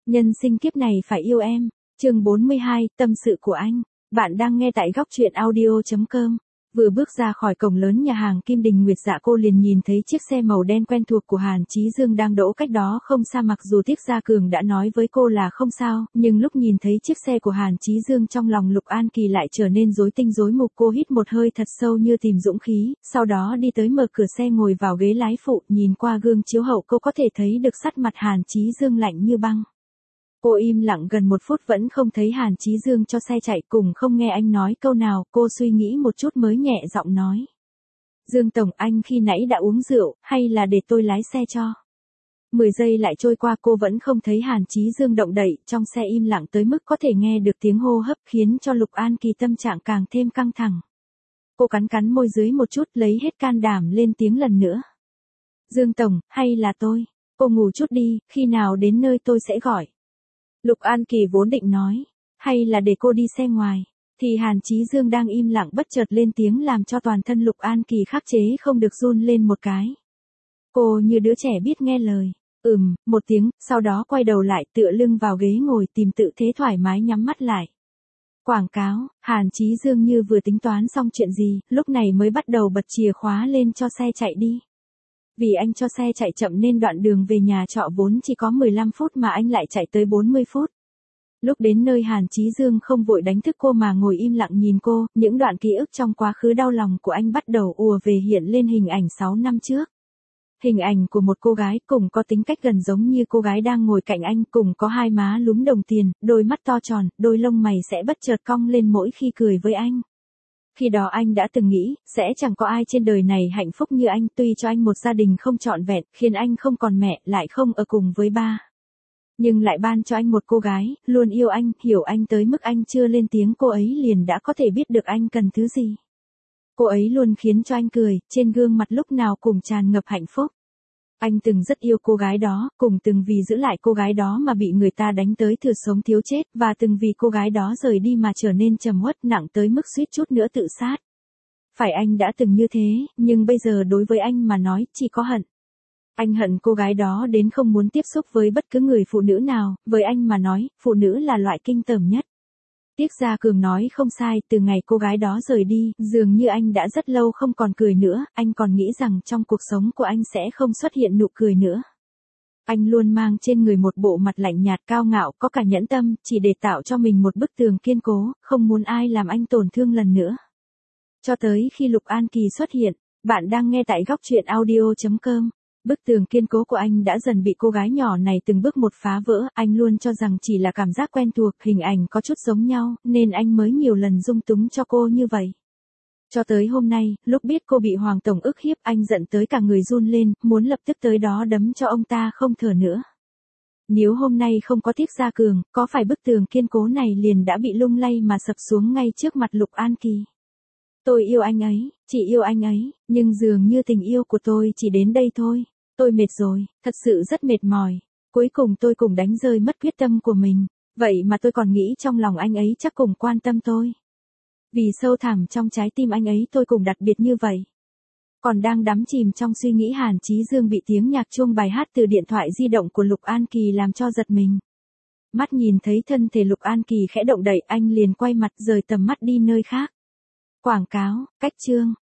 Nhân sinh kiếp này phải yêu em. Chương 42, tâm sự của anh. Bạn đang nghe tại góc truyện audio.com. Vừa bước ra khỏi cổng lớn nhà hàng Kim Đình Nguyệt Dạ, cô liền nhìn thấy chiếc xe màu đen quen thuộc của Hàn Chí Dương đang đỗ cách đó không xa. Mặc dù Tiết Gia Cường đã nói với cô là không sao, nhưng lúc nhìn thấy chiếc xe của Hàn Chí Dương trong lòng Lục An Kỳ lại trở nên rối tinh rối mù. Cô hít một hơi thật sâu như tìm dũng khí, sau đó đi tới mở cửa xe ngồi vào ghế lái phụ. Nhìn qua gương chiếu hậu cô có thể thấy được sắc mặt Hàn Chí Dương lạnh như băng. Cô im lặng gần 1 phút vẫn không thấy Hàn Chí Dương cho xe chạy, cùng không nghe anh nói câu nào. Cô suy nghĩ một chút mới nhẹ giọng nói. Dương Tổng, anh khi nãy đã uống rượu, hay là để tôi lái xe cho? 10 giây lại trôi qua cô vẫn không thấy Hàn Chí Dương động đậy, trong xe im lặng tới mức có thể nghe được tiếng hô hấp, khiến cho Lục An Kỳ tâm trạng càng thêm căng thẳng. Cô cắn môi dưới một chút, lấy hết can đảm lên tiếng lần nữa. Dương Tổng, hay là tôi? Cô ngủ chút đi, khi nào đến nơi tôi sẽ gọi. Lục An Kỳ vốn định nói, hay là để cô đi xe ngoài, thì Hàn Chí Dương đang im lặng bất chợt lên tiếng làm cho toàn thân Lục An Kỳ khắc chế không được run lên một cái. Cô như đứa trẻ biết nghe lời, một tiếng, sau đó quay đầu lại tựa lưng vào ghế ngồi tìm tự thế thoải mái nhắm mắt lại. Quảng cáo, Hàn Chí Dương như vừa tính toán xong chuyện gì, lúc này mới bắt đầu bật chìa khóa lên cho xe chạy đi. Vì anh cho xe chạy chậm nên đoạn đường về nhà trọ vốn chỉ có 15 phút mà anh lại chạy tới 40 phút. Lúc đến nơi Hàn Chí Dương không vội đánh thức cô mà ngồi im lặng nhìn cô, những đoạn ký ức trong quá khứ đau lòng của anh bắt đầu ùa về, hiện lên hình ảnh 6 năm trước. Hình ảnh của một cô gái cùng có tính cách gần giống như cô gái đang ngồi cạnh anh, cùng có hai má lúm đồng tiền, đôi mắt to tròn, đôi lông mày sẽ bất chợt cong lên mỗi khi cười với anh. Khi đó anh đã từng nghĩ, sẽ chẳng có ai trên đời này hạnh phúc như anh, tuy cho anh một gia đình không trọn vẹn, khiến anh không còn mẹ, lại không ở cùng với ba. Nhưng lại ban cho anh một cô gái, luôn yêu anh, hiểu anh tới mức anh chưa lên tiếng cô ấy liền đã có thể biết được anh cần thứ gì. Cô ấy luôn khiến cho anh cười, trên gương mặt lúc nào cũng tràn ngập hạnh phúc. Anh từng rất yêu cô gái đó, cùng từng vì giữ lại cô gái đó mà bị người ta đánh tới thừa sống thiếu chết, và từng vì cô gái đó rời đi mà trở nên trầm uất nặng tới mức suýt chút nữa tự sát. Phải anh đã từng như thế, nhưng bây giờ đối với anh mà nói chỉ có hận. Anh hận cô gái đó đến không muốn tiếp xúc với bất cứ người phụ nữ nào, với anh mà nói, phụ nữ là loại kinh tởm nhất. Tiết Gia Cường nói không sai, từ ngày cô gái đó rời đi, dường như anh đã rất lâu không còn cười nữa, anh còn nghĩ rằng trong cuộc sống của anh sẽ không xuất hiện nụ cười nữa. Anh luôn mang trên người một bộ mặt lạnh nhạt cao ngạo, có cả nhẫn tâm, chỉ để tạo cho mình một bức tường kiên cố, không muốn ai làm anh tổn thương lần nữa. Cho tới khi Lục An Kỳ xuất hiện, bạn đang nghe tại góc truyện audio.com. Bức tường kiên cố của anh đã dần bị cô gái nhỏ này từng bước một phá vỡ, anh luôn cho rằng chỉ là cảm giác quen thuộc, hình ảnh có chút giống nhau, nên anh mới nhiều lần dung túng cho cô như vậy. Cho tới hôm nay, lúc biết cô bị Hoàng Tổng ức hiếp, anh giận tới cả người run lên, muốn lập tức tới đó đấm cho ông ta không thở nữa. Nếu hôm nay không có Tiết Gia Cường, có phải bức tường kiên cố này liền đã bị lung lay mà sập xuống ngay trước mặt Lục An Kỳ. Tôi yêu anh ấy, chỉ yêu anh ấy, nhưng dường như tình yêu của tôi chỉ đến đây thôi. Tôi mệt rồi, thật sự rất mệt mỏi. Cuối cùng tôi cũng đánh rơi mất quyết tâm của mình. Vậy mà tôi còn nghĩ trong lòng anh ấy chắc cũng quan tâm tôi. Vì sâu thẳm trong trái tim anh ấy tôi cũng đặc biệt như vậy. Còn đang đắm chìm trong suy nghĩ, Hàn Chí Dương bị tiếng nhạc chuông bài hát từ điện thoại di động của Lục An Kỳ làm cho giật mình. Mắt nhìn thấy thân thể Lục An Kỳ khẽ động đậy, anh liền quay mặt rời tầm mắt đi nơi khác. Quảng cáo, cách chương,